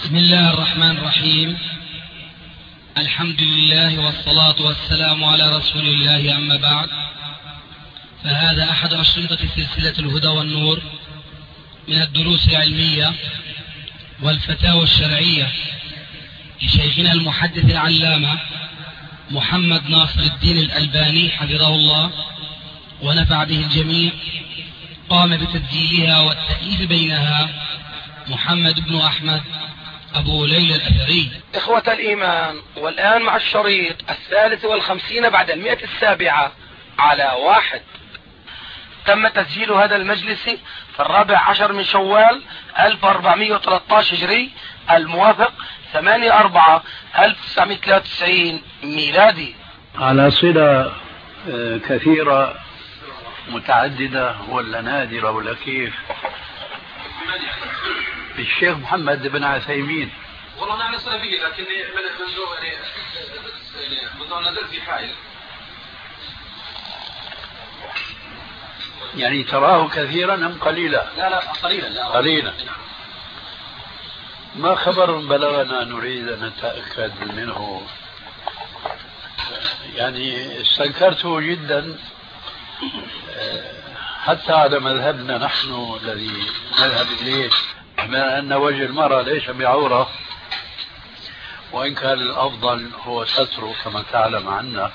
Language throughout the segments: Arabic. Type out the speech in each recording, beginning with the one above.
بسم الله الرحمن الرحيم. الحمد لله والصلاة والسلام على رسول الله، أما بعد، فهذا أحد أشرطة سلسلة الهدى والنور من الدروس العلمية والفتاوى الشرعية لشيخنا المحدث العلامة محمد ناصر الدين الألباني حفظه الله ونفع به الجميع. قام بتسجيلها والتأليف بينها محمد بن أحمد أبو ليلى الأثري. إخوة الإيمان، والآن مع الشريط 53 بعد 107 على 1. تم تسجيل هذا المجلس في 14 من شوال 1413 هجري، الموافق 8/4/1993 ميلادي. على صلة كثيرة متعددة ولا نادرة ولا كيف؟ الشيخ محمد بن عثيمين. والله نحن صلة به، لكني منذ أن نزلت في حائل. يعني تراه كثيرا أم قليلا؟ لا قليلا. قليلا. ما خبر بلغنا نريد أن نتأكد منه؟ يعني استنكرته جدا حتى على مذهبنا نحن الذي نذهب إليه، بما أن وجه المرأة ليس بعورة، وإن كان الأفضل هو ستره كما تعلم عنا.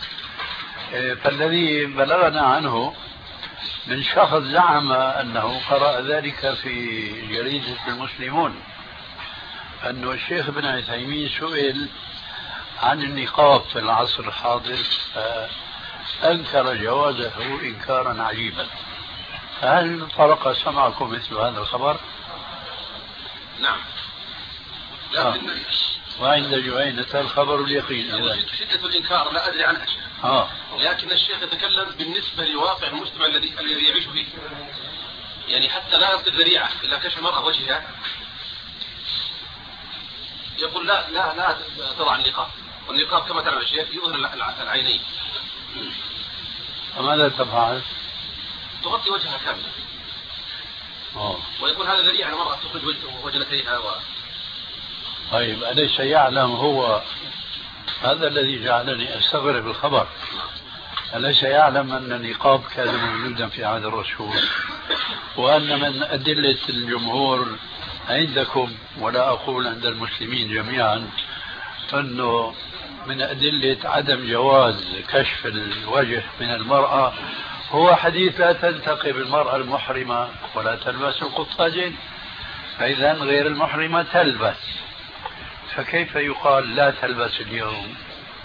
فالذي بلغنا عنه من شخص زعم أنه قرأ ذلك في جريدة المسلمون، أن الشيخ ابن عثيمين سئل عن النقاب في العصر الحاضر فأنكر جوازه إنكارا عجيبا. هل طرق سمعكم مثل هذا الخبر؟ نعم. وعند جهينة الخبر اليقين. شدة الإنكار لا أدري عنها شيء. لكن الشيخ يتكلم بالنسبة لواقع المجتمع الذي يعيش فيه، يعني حتى لا يصل ذريعة إلا كشف المرأة وجهها. يقول لا تضع النقاب، والنقاب كما تعلم الشيخ يظهر العينين. فماذا تفعل؟ تغطي وجهها كاملا. ويقول هذا ذريعة المرأة تخرج وجنتيها طيب، أليس يعلم هو هذا الذي جعلني أستغرب الخبر؟ أليس يعلم أن النقاب كان موجودا في عهد الرسول، وأن من أدلة الجمهور عندكم، ولا أقول عند المسلمين جميعا، أنه من أدلة عدم جواز كشف الوجه من المرأة هو حديث لا تنتقب المرأة المحرمة ولا تلبس القفازين، فإذا غير المحرمة تلبس، فكيف يقال لا تلبس اليوم؟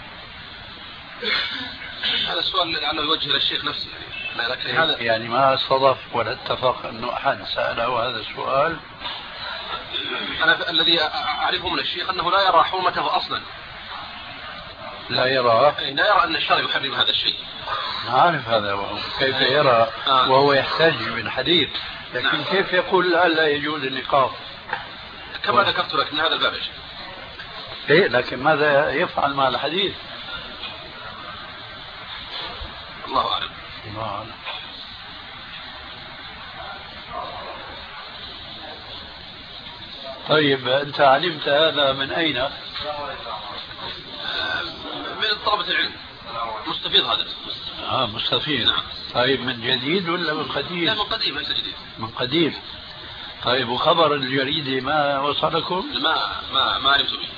هذا السؤال لعله يوجه للشيخ نفسه، يعني ما صدف ولا اتفق أنه أحد سأله هذا السؤال. أنا الذي أعرفه من الشيخ أنه لا يرى حرمته أصلا. لا يرى أن الشرع يحرم هذا الشيء. نعرف هذا، وهو كيف يرى وهو يحتاج من حديث، لكن كيف يقول لا يجوز النقاب؟ كما ذكرت لك من هذا الباب يا شيخ. إيه، لكن ماذا يفعل مع الحديث؟ الله أعلم. طيب، أنت علمت هذا من أين؟ من طلبة العلم، مستفيض هذا. مستفيض. نعم. طيب، من جديد ولا من قديم؟ لا، من قديم ليس جديد. من قديم. طيب، وخبر الجريدة ما وصلكم؟ ما علمت به.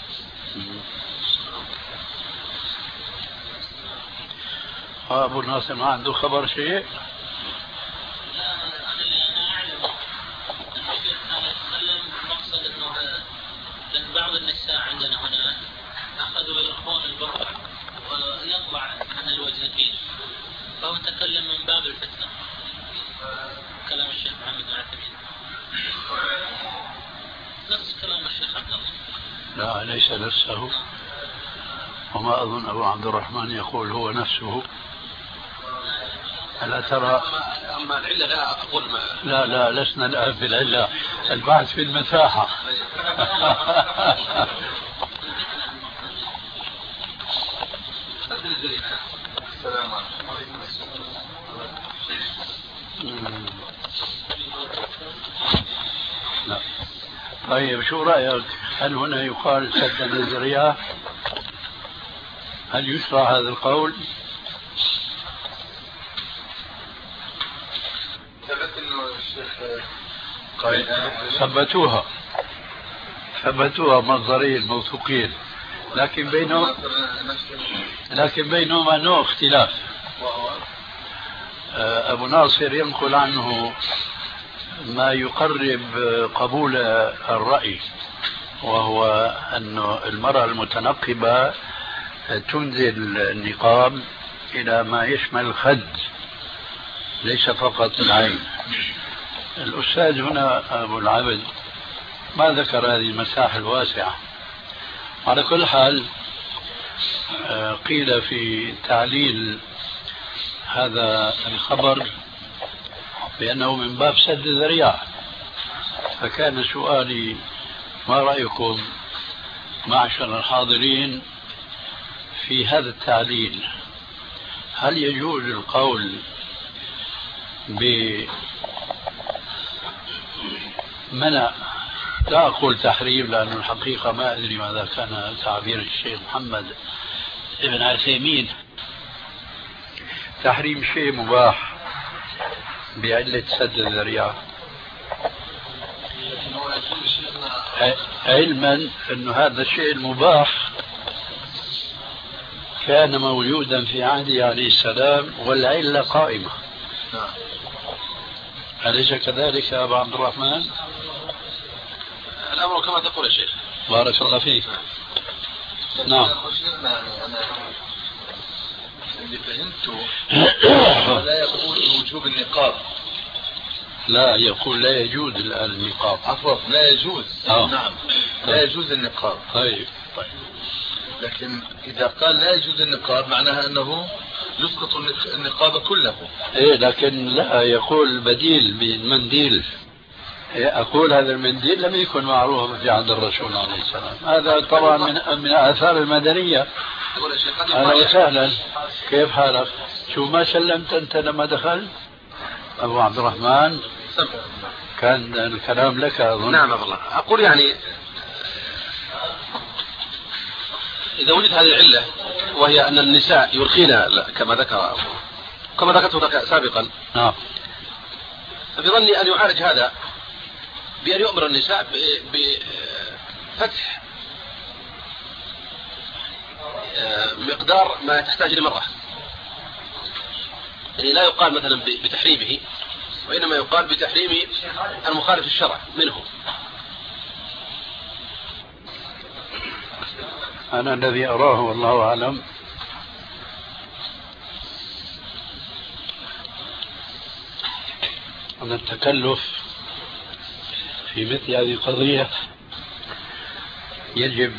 أبو ناصر ما عنده خبر شيء؟ بعض النساء عندنا هنا أخذوا يلقون البرع ويطلع عن الوجنتين، فهو تكلم من باب الفتنة. كلام الشيخ محمد بن عثيمين نفس كلام الشيخ عبد الله. لا، ليس نفسه، وما أظن أبو عبد الرحمن يقول هو نفسه. ألا ترى؟ أما العلة لا أقول لا لسنا الآن في العلة، البحث في المساحة. السلام عليكم. لا. طيب شو رأيك؟ هل هنا يقال سد الذريعة؟ هل يشرع هذا القول؟ ثبت انه الشيخ ثبتوها مصدرين موثوقين، لكن بينهما نوع اختلاف. أبو ناصر ينقل عنه ما يقرب قبول الرأي، وهو أن المرأة المتنقبة تنزل النقاب إلى ما يشمل الخد ليس فقط العين. الأستاذ هنا أبو العبد ما ذكر هذه المساحة الواسعة. على كل حال قيل في تعليل هذا الخبر بأنه من باب سد الذريعة، فكان سؤالي ما رأيكم معشر الحاضرين في هذا التعليل؟ هل يجوز القول بمنع، لا أقول تحريم لأن الحقيقة ما أدري ماذا كان تعبير الشيخ محمد ابن عثيمين، تحريم شيء مباح بعلة سد الذريعة، علما أن هذا الشيء المباح كان موجودا في عهده عليه السلام والعلة قائمة. أليس كذلك يا أبا عبد الرحمن؟ الأمر كما تقول يا شيخ. بارك الله فيك. نعم. أنا اللي فهمته لا يقول وجوب النقاب، لا يقول لا يجوز الآن النقاب. عفوا لا يجوز. نعم لا يجوز النقاب. طيب. لكن إذا قال لا يجوز النقاب معناها أنه يسقط النقاب كله. إيه لكن لا يقول بديل بالمنديل. أقول هذا المنديل لم يكن معروفا في عهد الرسول عليه السلام، هذا طبعا من آثار المدنية. أهلا وسهلا، كيف حالك؟ شو ما سلمت أنت لما دخلت؟ أبو عبد الرحمن كان الكلام لك أظن. نعم والله. أقول يعني إذا وجد هذه العلة وهي أن النساء يرخين كما ذكرته سابقا، نعم، فبظني أن يعالج هذا بأن يؤمر النساء بفتح مقدار ما تحتاج لمرأة، يعني لا يقال مثلا بتحريمه، وإنما يقال بتحريم المخالف الشرع منه. أنا الذي أراه والله أعلم أن التكلف في مثل هذه القضية يجب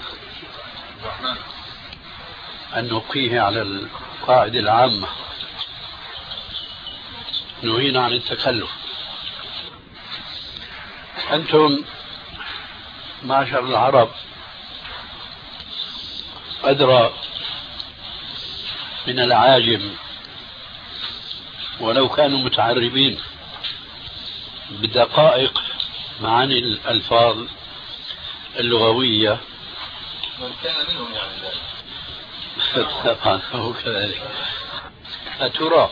أن نبقيه على القاعدة العامة، نهينا عن التكلف. أنتم معشر العرب أدرى من العاجم ولو كانوا متعربين بدقائق معاني الألفاظ اللغوية. من كان منهم يعني ذلك. طبعا هو كذلك. أترى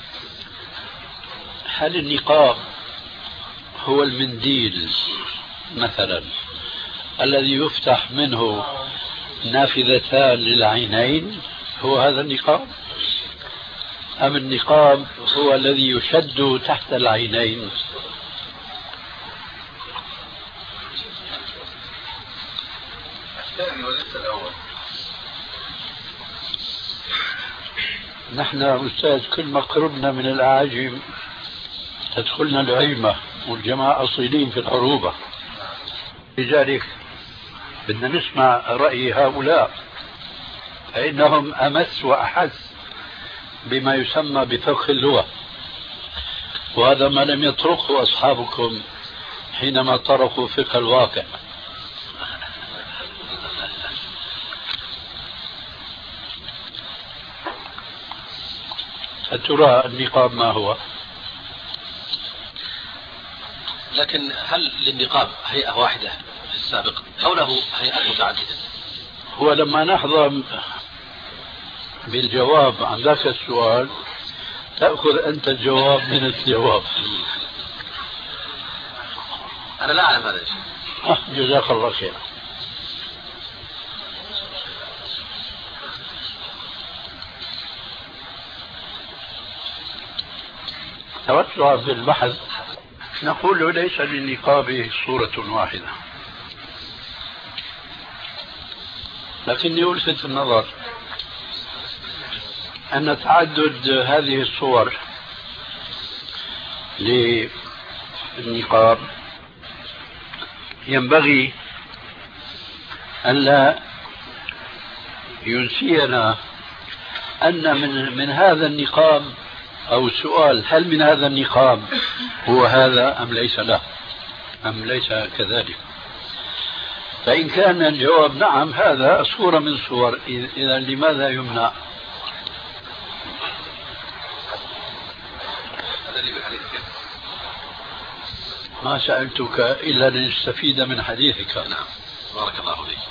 هل النقاب هو المنديل مثلا الذي يفتح منه نافذتان للعينين، هو هذا النقاب، أم النقاب هو الذي يشد تحت العينين؟ الثاني وليس الأول. نحن أستاذ كل ما قربنا من الأعاجم تدخلنا العلمة، والجماعة أصيلين في العروبة، لذلك بدنا نسمع رأي هؤلاء فإنهم أمس وأحس بما يسمى بفقه اللغة، وهذا ما لم يطرقه أصحابكم حينما طرقوا فقه الواقع. فترى النقاب ما هو؟ لكن هل للنقاب هيئة واحدة السابق أو له هيئات متعددة؟ هو لما نحظى بالجواب عن ذاك السؤال تأخذ أنت الجواب من الجواب. أنا لا أعلم هذا الشيء. جزاك الله خير. توسع في البحث نقول ليس للنقاب صورة واحدة، لكني ألفت النظر أن تعدد هذه الصور للنقاب ينبغي ألا ينسينا أن من هذا النقاب أو السؤال هل من هذا النقاب هو هذا أم ليس له أم ليس كذلك. فإن كان الجواب نعم هذا صورة من صور، إذا لماذا يمنع؟ ما سألتك إلا لنستفيد من حديثك. نعم بارك الله فيك.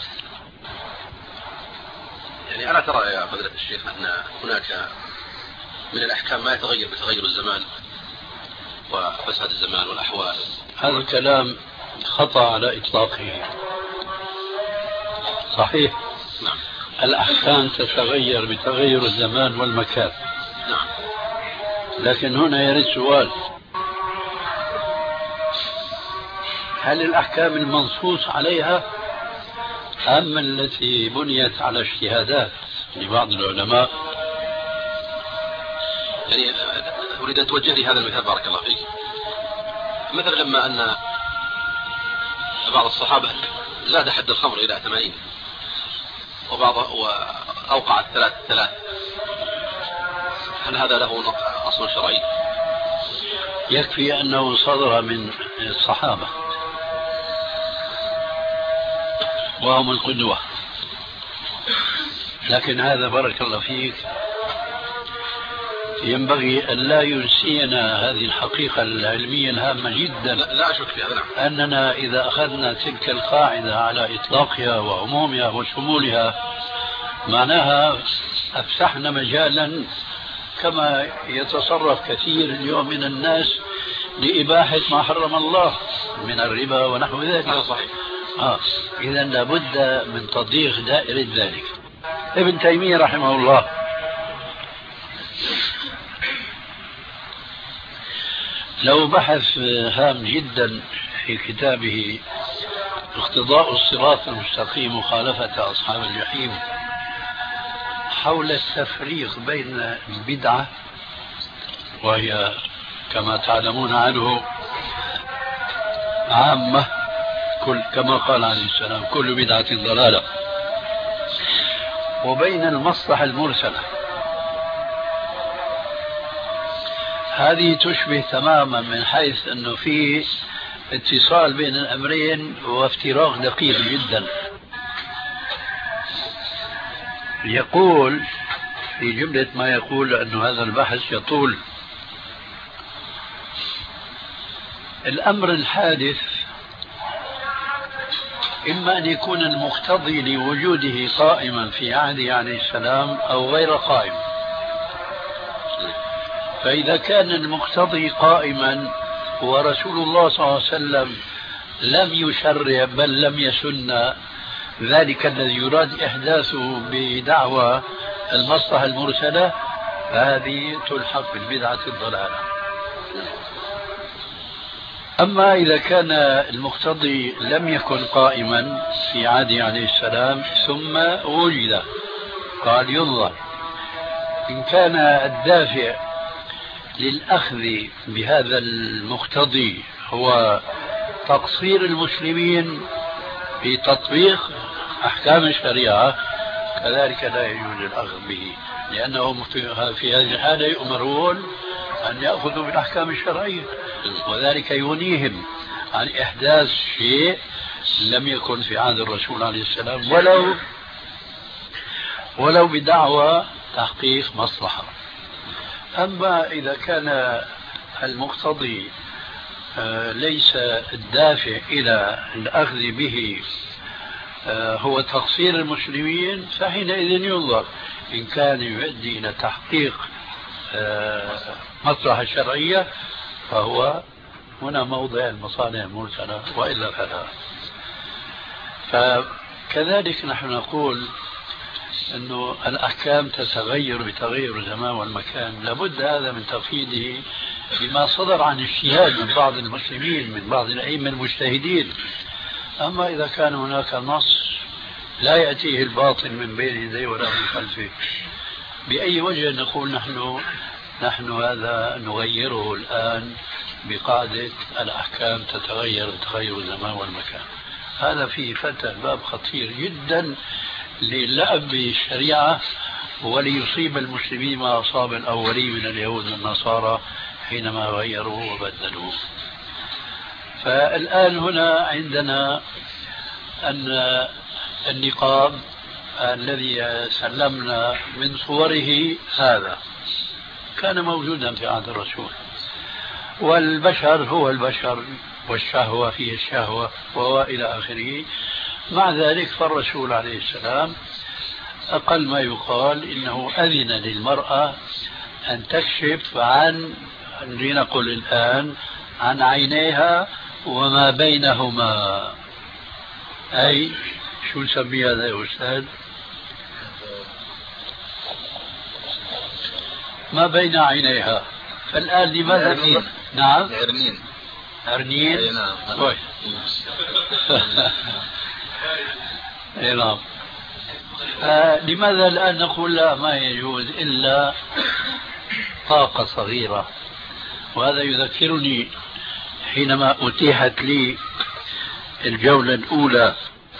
يعني ألا ترى يا فضيلة الشيخ أن هناك من الأحكام ما يتغير بتغير الزمان وفساد الزمان والأحوال؟ هذا الكلام خطأ على إطلاقه. صحيح. نعم. الأحكام تتغير بتغير الزمان والمكان. نعم. لكن هنا يرد سؤال: هل الأحكام المنصوص عليها أم التي بنيت على اجتهادات لبعض العلماء؟ يعني أريد أن توجه لي هذا المثال بارك الله فيك. مثلا لما أن بعض الصحابة زاد حد الخمر إلى 80 وأوقع 3، هل هذا له أصل شرعي؟ يكفي أنه صدر من الصحابة وهم القدوة، لكن هذا بارك الله فيك ينبغي أن لا ينسينا هذه الحقيقة العلمية الهامة جدا. لا أشك في هذا. أننا إذا أخذنا تلك القاعدة على إطلاقها وعمومها وشمولها معناها أفسحنا مجالا كما يتصرف كثير اليوم من الناس لإباحة ما حرم الله من الربا ونحو ذلك. هذا صحيح. إذا لابد من تضييق دائرة ذلك. ابن تيمية رحمه الله لو بحث هام جدا في كتابه اقتضاء الصراط المستقيم مخالفة أصحاب الجحيم حول التفريق بين البدعة، وهي كما تعلمون عنه عامة كما قال عليه السلام كل بدعة ضلالة، وبين المصلحة المرسلة. هذه تشبه تماما من حيث أنه في اتصال بين الأمرين وافتراق دقيق جدا. يقول في جملة ما يقول أن هذا البحث يطول: الأمر الحادث إما أن يكون المقتضي لوجوده قائما في عهده عليه السلام أو غير قائم. فإذا كان المقتضي قائما ورسول الله صلى الله عليه وسلم لم يشرع بل لم يسن ذلك الذي يراد إحداثه بدعوى المصلحة المرسلة، فهذه تلحق بالبدعة الضلالة. أما إذا كان المقتضي لم يكن قائما في عهده عليه السلام ثم وجد، قال ينظر إن كان الدافع للأخذ بهذا المقتضي هو تقصير المسلمين في تطبيق أحكام الشريعة، كذلك لا يجوز الأخذ به، لأنهم في هذه الحالة يؤمرون أن يأخذوا بالأحكام الشرعية، وذلك يغنيهم عن إحداث شيء لم يكن في عهد الرسول عليه السلام ولو بدعوى تحقيق مصلحة. أما إذا كان المقتضي ليس الدافع إلى الأخذ به هو تقصير المسلمين، فحينئذ ينظر إن كان يؤدي إلى تحقيق مصلحة شرعية فهو هنا موضع المصالح المرسلة، وإلا فلا. فكذلك نحن نقول أنه الأحكام تتغير بتغير الزمان والمكان، لابد هذا من تقييده بما صدر عن اجتهاد من بعض المسلمين من بعض الأئمة المجتهدين. أما إذا كان هناك نص لا يأتيه الباطل من بين يديه ولا من خلفه، بأي وجه نقول نحن هذا نغيره الآن بقاعدة الأحكام تتغير بتغير الزمان والمكان؟ هذا فيه فتح باب خطير جدا للعب بالشريعة وليصيب المسلمين ما أصاب الأولين من اليهود والنصارى حينما غيروا وبدلوا. فالآن هنا عندنا أن النقاب الذي سلمنا من صوره هذا كان موجودا في عهد الرسول، والبشر هو البشر والشهوة فيه الشهوة وإلى آخره. مع ذلك فالرسول عليه السلام أقل ما يقال إنه أذن للمرأة أن تكشف عن لنقل الآن عن عينيها وما بينهما. أي شو نسمي هذا يا أستاذ؟ ما بين عينيها. فالآن لماذا؟ نعم عرنين. أي نعم. كويس. أي نعم. لماذا الآن نقول لا ما يجوز إلا طاقة صغيرة؟ وهذا يذكرني حينما أتيحت لي الجولة الأولى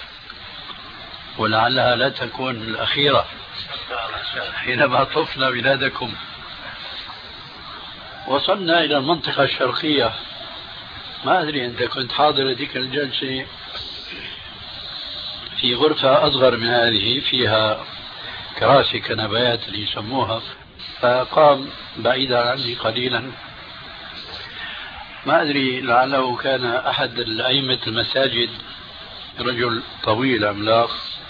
ولعلها لا تكون الأخيرة، حينما طفنا بلادكم وصلنا إلى المنطقة الشرقية. ما أدري أنت كنت حاضر ذيك الجلسة في غرفة أصغر من هذه فيها كراسي كنبات اللي يسموها، فقام بعيدا عني قليلا، ما أدري لعله كان أحد الأئمة المساجد، رجل طويل عملاق،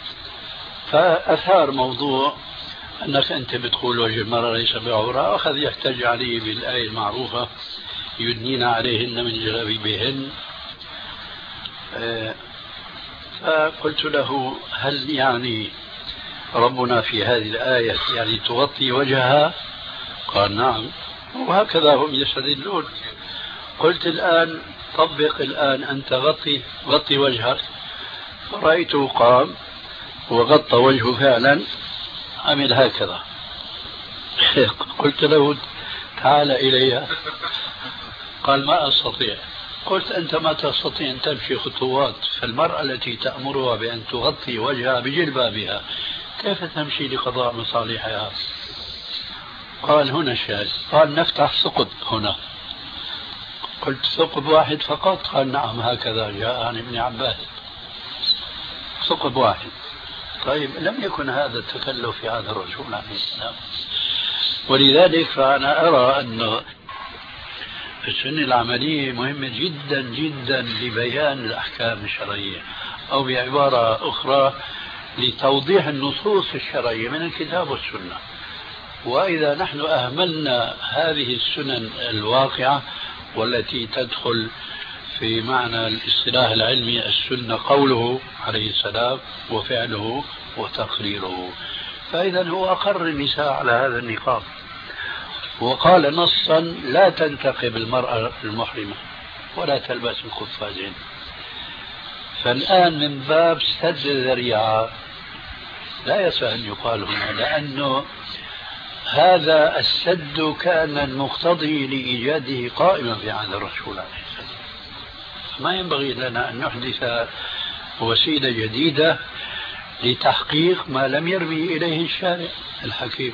فأثار موضوع أنك أنت بتقول وجه المرأة ليس بعورة، أخذ يحتج عليه بالآية المعروفة يدنين عليهن من جلابيبهن. فقلت له هل يعني ربنا في هذه الآية يعني تغطي وجهها؟ قال نعم، وهكذا هم يستدلون. قلت الآن طبق الآن أنت غطي وجهك. فرأيته قام وغطى وجهه فعلا، عمل هكذا. قلت له تعال إلي، قال ما أستطيع. قلت أنت ما تستطيع أن تمشي خطوات، فالمرأة التي تأمرها بأن تغطي وجهها بجلبابها كيف تمشي لقضاء مصالحها؟ قال هنا الشاهد. قال نفتح ثقب هنا. قلت ثقب واحد فقط؟ قال نعم هكذا جاء عن ابن عباس، ثقب واحد. طيب لم يكن هذا التكلف في هذا الرسول عليه السلام. ولذلك فأنا أرى أن السنة العملية مهمة جدا جدا لبيان الأحكام الشرعية، أو بعبارة أخرى لتوضيح النصوص الشرعية من الكتاب والسنة. وإذا نحن أهملنا هذه السنن الواقعة والتي تدخل في معنى الاصطلاح العلمي السنة قوله عليه السلام وفعله وتقريره، فإذا هو أقر النساء على هذا النقاب، وقال نصا لا تنتقب المرأة المحرمة ولا تلبس القفازين. فالآن من باب سد الذريعة لا يصح أن يقال هنا، لأنه هذا السد كان المقتضي لإيجاده قائما في عهد الرسول عليه السلام. ما ينبغي لنا أن نحدث وسيلة جديدة لتحقيق ما لم يرمي إليه الشارع الحكيم.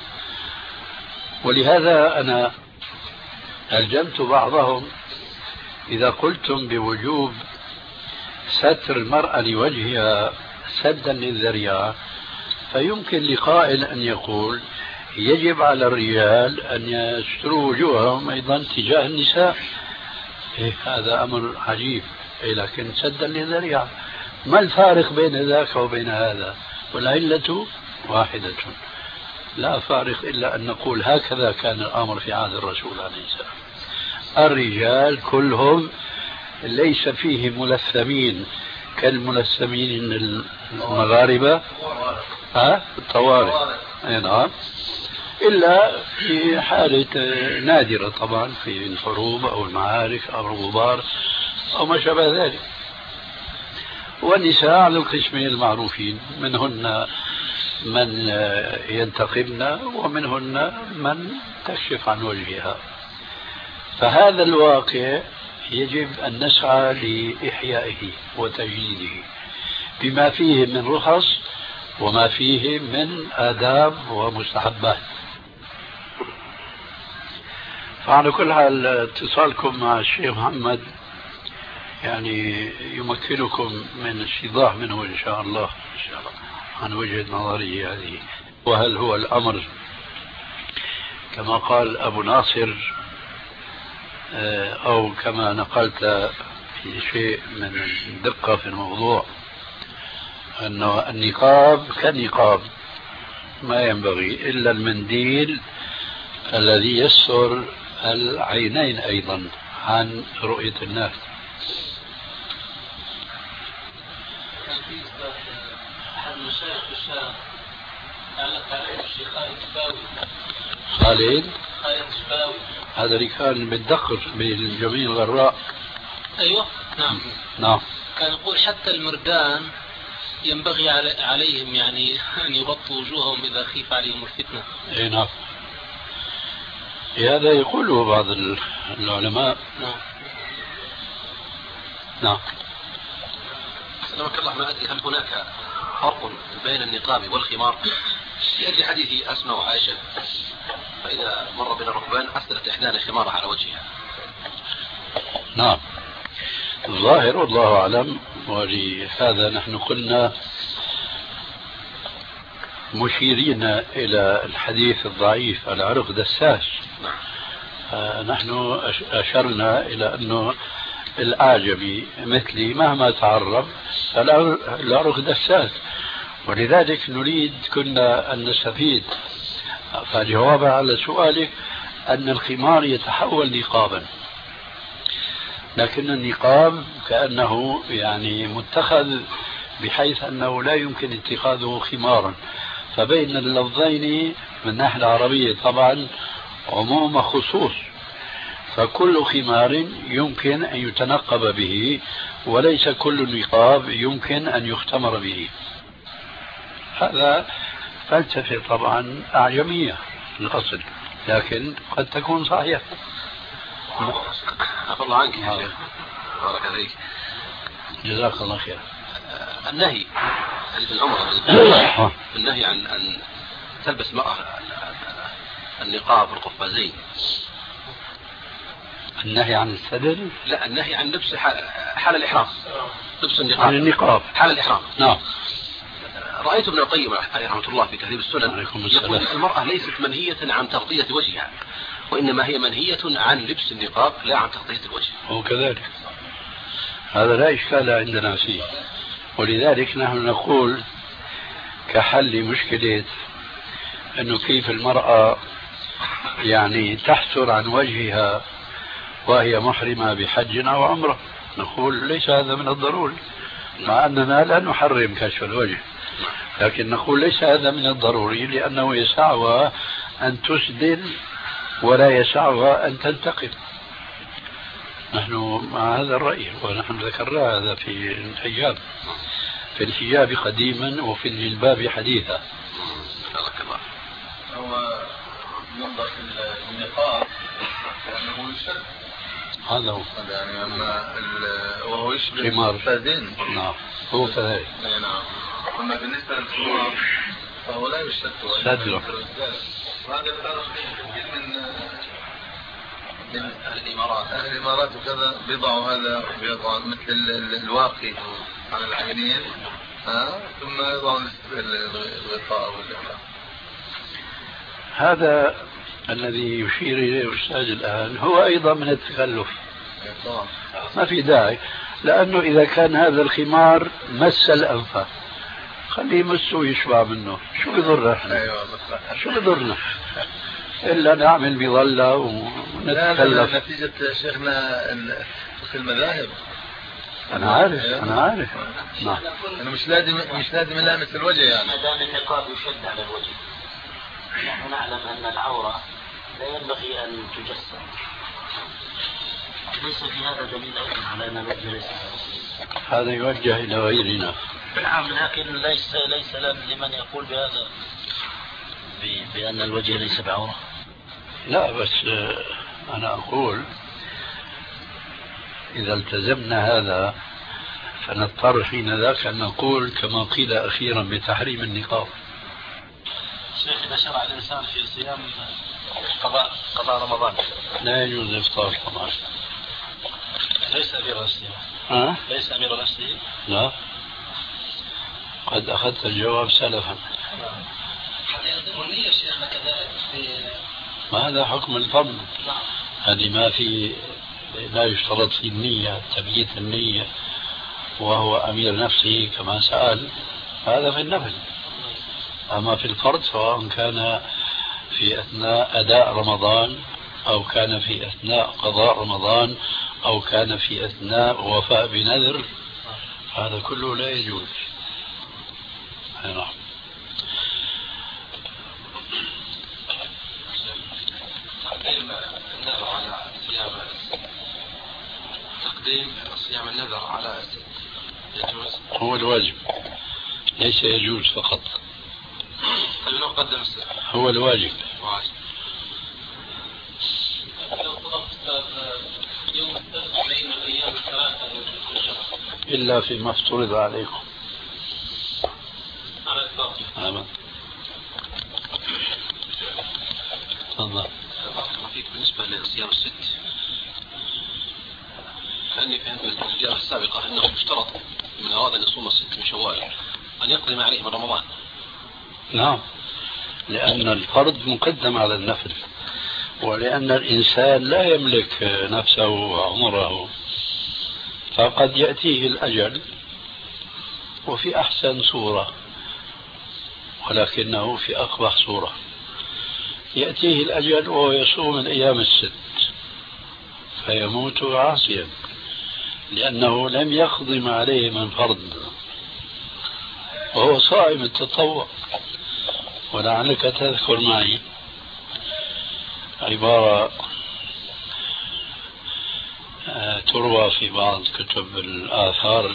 ولهذا أنا ألجمت بعضهم إذا قلتم بوجوب ستر المرأة لوجهها سدا للذريعة، فيمكن لقائل أن يقول يجب على الرجال أن يستروا وجوههم أيضا تجاه النساء. إيه هذا أمر عجيب. إيه لكن سدا لذريعة. ما الفارق بين ذاك وبين هذا؟ والعلة واحدة، لا فارق إلا أن نقول هكذا كان الأمر في عهد الرسول عليه السلام. الرجال كلهم ليس فيه ملثمين كالملثمين المغاربة الطوارئ، نعم، إلا في حالة نادرة طبعا في الحروب أو المعارك أو الغبار أو ما شابه ذلك. والنساء على القسمين المعروفين، منهن من ينتقبن ومنهن من تكشف عن وجهها. فهذا الواقع يجب أن نسعى لإحيائه وتجديده بما فيه من رخص وما فيه من آداب ومستحبات. فعلى كل حال اتصالكم مع الشيخ محمد يعني يمكنكم من استيضاح منه إن شاء الله عن وجهة نظره هذه. وهل هو الأمر كما قال أبو ناصر أو كما نقلت في شيء من الدقة في الموضوع أنه النقاب كالنقاب ما ينبغي إلا المنديل الذي يستر العينين أيضا عن رؤية الناس. خالد هذا اللي كان بالدقر بالجميع الغراء. أيوة نعم. كان يقول حتى المردان ينبغي عليهم يعني أن يغطوا وجوههم إذا خيف عليهم الفتنة. أي نعم. هذا يقوله بعض العلماء. نعم. سلامك الله، ما أدري هل هناك فرق بين النقاب والخمار لأجل حديث أسماء وعائشة، فإذا مر بين الركبان أسدلت إحدانا خمارها على وجهها. نعم، الظاهر والله أعلم. ولهذا نحن قلنا مشيرين إلى الحديث الضعيف العرق دساس. نحن أشرنا إلى أنه الأعجمي مثلي مهما تعرب العرق دساس، ولذلك نريد كنا أن نستفيد. فالجواب على سؤالك أن الخمار يتحول نقابا، لكن النقاب كأنه يعني متخذ بحيث أنه لا يمكن اتخاذه خمارا. فبين اللفظين من الناحية العربية طبعا عموم خصوص، فكل خمار يمكن أن يتنقب به وليس كل نقاب يمكن أن يختمر به. هذا فلسفة طبعا أعجمية الأصل، لكن قد تكون صحيحة. عفى الله عنك يا شيخ، بارك فيك، جزاك الله خير. النهي حديث العمر النهي عن أن تلبس المرأة النقاب والقفازين. النهي عن السدل؟ لا، النهي عن لبس حال الإحرام، لبس النقاب عن النقاب حال الإحرام. نعم. رأيت ابن القيم عليه رحمة الله في تهذيب السنن يقول المرأة ليست منهية عن تغطية وجهها، وإنما هي منهية عن لبس النقاب لا عن تغطية الوجه. وكذلك هذا لا إشكال عندنا فيه. ولذلك نحن نقول كحل مشكلة أنه كيف المرأة يعني تحسر عن وجهها وهي محرمة بحج أو عمرة، نقول ليس هذا من الضروري، مع أننا لا نحرم كشف الوجه، لكن نقول ليس هذا من الضروري لأنه يسعها أن تسدل ولا يسعها أن تنتقب. نحن مع هذا الرأي، ونحن ذكرنا هذا في الحجاب، في الحجاب قديما وفي الجلباب حديثا. هو نقطة النقاب أنه يشد، هذا هو يعني أما وهو يشبه الفازين. نعم هو كذلك. نعم. أما بالنسبة للخمار فهو لا يشد صدره. وهذا الفرق كثير من أهل الإمارات وكذا بيضعوا هذا، بيضعوا مثل الواقي على العينين ثم يضعوا الغطاء والإحرام. هذا الذي يشير إليه الأستاذ الآن هو أيضا من التكلف. ما في داعي، لأنه إذا كان هذا الخمار مس الأنف خليه يمسه ويشبع منه، شو بضرنا احنا؟ شو بضرنا إلا نعمل بظلة ونتكلف. نتيجة شيخنا في المذاهب. أنا عارف. نعم. أنا مش لازم يلامس الوجه يعني. ما دام النقاب يشد على الوجه، نحن نعلم أن العورة لا ينبغي أن تجسد، ليس في هذا دليل أيضا على أن الوجه ليس بعورة؟ هذا يوجه إلى غيرنا. نعم، لكن ليس لمن يقول بهذا بأن الوجه ليس بعورة. لا، بس أنا أقول إذا التزمنا هذا فنضطر حين ذاك أن نقول كما قيل أخيرا بتحريم النقاب. شيخ، إذا شرع الإنسان في صيام قضاء رمضان لا يجوز إفطار طبعا. ليس أمير نفسه. ليس أمير نفسه. لا، قد أخذت الجواب سلفا. يلزم النية شيخنا كذلك ما هذا حكم الفرض. هذه ما في، لا يشترط في النية تبييت النية وهو أمير نفسه كما سأل، هذا في النفل. أما في الفرض سواء كان في أثناء أداء رمضان أو كان في أثناء قضاء رمضان أو كان في أثناء وفاء بنذر، هذا كله لا يجوز. نعم. تقديم صيام النذر على يجوز؟ هو الواجب، ليس يجوز فقط. طيب لو قدم السنة هو الواجب. إلا فيما افترض عليكم. آمين. تفضل. فيك بالنسبة لصيام الست، كأني فهمت من الإجابة السابقة أنه يشترط من أراد أن يصوم الست من شوال أن يقدم عليه من رمضان. نعم، لأن الفرض مقدم على النفل، ولأن الإنسان لا يملك نفسه وعمره، فقد يأتيه الأجل وفي أحسن صورة ولكنه في أقبح صورة. يأتيه الأجل وهو يصوم الأيام الست فيموت عاصيا لأنه لم يقضم عليه من فرض وهو صائم التطوع. ولعلك تذكر معي عبارة تروى في بعض كتب الآثار،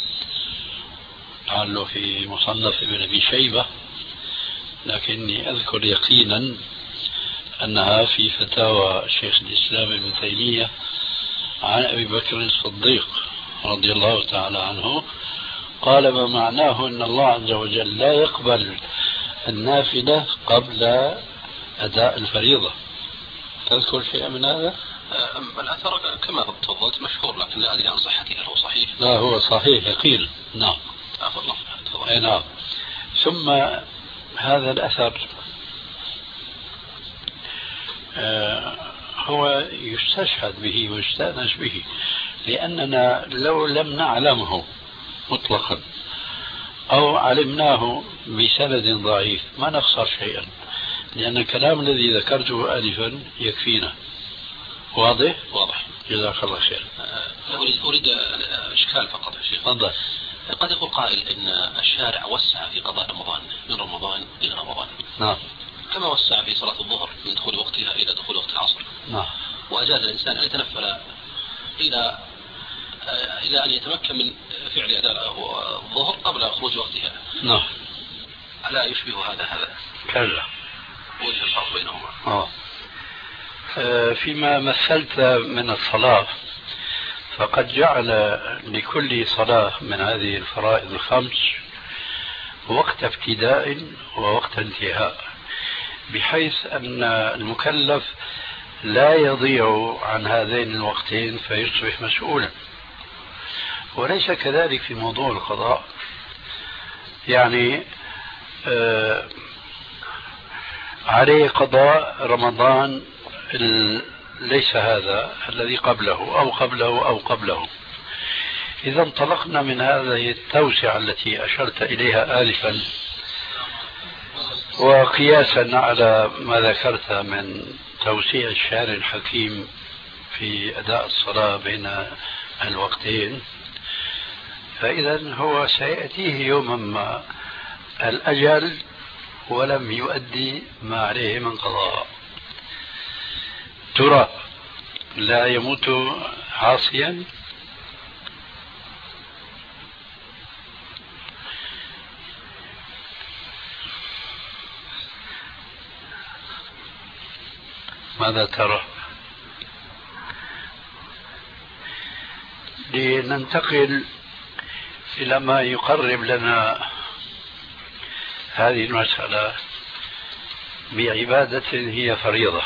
لعله في مصنف ابن أبي شيبة، لكني أذكر يقينا أنها في فتاوى شيخ الإسلام ابن تيمية عن أبي بكر الصديق رضي الله تعالى عنه، قال ما معناه أن الله عز وجل لا يقبل النافلة قبل أداء الفريضة. تذكر شيئا من هذا؟ الأثر كما تفضلت مشهور، لكن لا أدري عن صحته، هل هو صحيح؟ لا، هو صحيح يقين. نعم. تفضل. نعم. ثم هذا الأثر هو يستشهد به ويستأنس به، لأننا لو لم نعلمه مطلقا أو علمناه بسند ضعيف ما نخسر شيئا، لأن الكلام الذي ذكرته آلفا يكفينا. واضح؟ جزاك الله خير. أريد إشكال فقط يا شيخ. تفضل. قد يقول قائل إن الشارع وسع في قضاء رمضان من رمضان إلى رمضان. نعم. كما وسع في صلاة الظهر من دخول وقتها إلى دخول وقت العصر. نعم. وأجاز الإنسان أن يتنفل إلى أن يتمكن من فعل أداء الظهر قبل خروج وقتها. نعم. ألا يشبه هذا كلا وجه الفرق بينهما؟ فيما مثلت من الصلاة، فقد جعل لكل صلاة من هذه الفرائض الخمس وقت ابتداء ووقت انتهاء، بحيث أن المكلف لا يضيع عن هذين الوقتين فيصبح مسؤولا. وليس كذلك في موضوع القضاء. يعني عليه قضاء رمضان ليس هذا الذي قبله أو قبله أو قبله. إذا انطلقنا من هذه التوسعة التي أشرت إليها آلفا، وقياسا على ما ذكرت من توسيع الشارع الحكيم في أداء الصلاة بين الوقتين، فإذا هو سيأتيه يوما ما الأجل ولم يؤدي ما عليه من قضاء. ترى لا يموت عاصيا؟ ماذا ترى؟ لننتقل إلى ما يقرب لنا هذه المسألة بعبادة هي فريضة.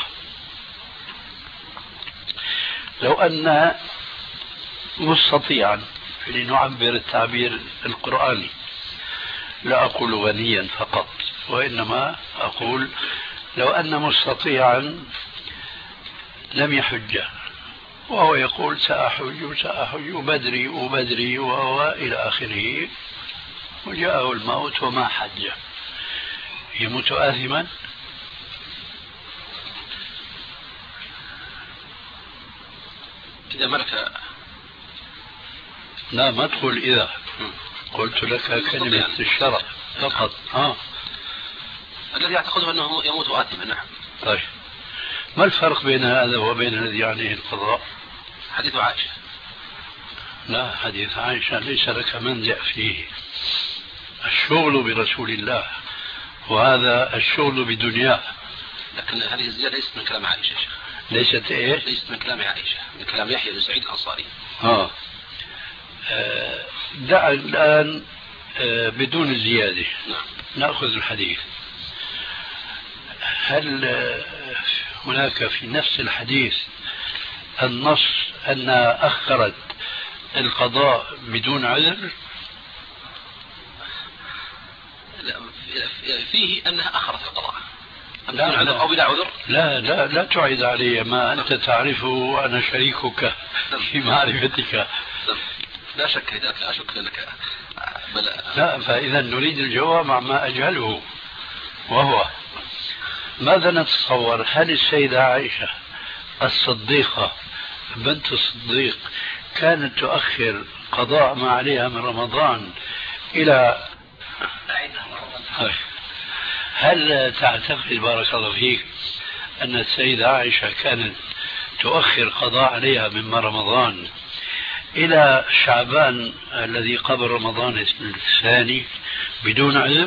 لو أن مستطيعا، لنعبر التعبير القرآني، لا أقول غنيا فقط، وإنما أقول لو أن مستطيعا لم يحج، وهو يقول سأحج بدري وبدري وإلى آخره، وجاءه الموت وما حج، يموت آثما؟ إذا ملك. لا، ما تقول إذا، قلت لك كلمة الشرع فقط. الذي يعتقده أنه يموت آثما. نعم. طيب، ما الفرق بين هذا وبين الذي عليه القضاء؟ حديث عائشة. لا، حديث عائشة ليس لك منزع فيه. الشغل برسول الله، وهذا الشغل بدنياه. لكن هذه الزيادة ليست من كلام عائشة. ليست إيه؟ ليست من كلام عائشة، من كلام يحيى بن سعيد الأنصاري. دع الآن بدون الزيادة. نعم. نأخذ الحديث. هل هناك في نفس الحديث النص أن أخرت القضاء بدون عذر؟ فيه أنها أخرت القضاء بدون عذر أو بلا عذر. لا تعيد علي ما أنت تعرفه وأنا شريكك في معرفتك. لا شك ذلك، لا أشك أنك لا، فإذا نريد الجواب عما أجهله، وهو ماذا نتصور؟ هل السيدة عائشة الصديقة بنت الصديق كانت تؤخر قضاء ما عليها من رمضان إلى، هل تعتقد بارك الله فيك أن السيدة عائشة كانت تؤخر قضاء عليها من رمضان إلى شعبان الذي قبل رمضان الثاني بدون عذر؟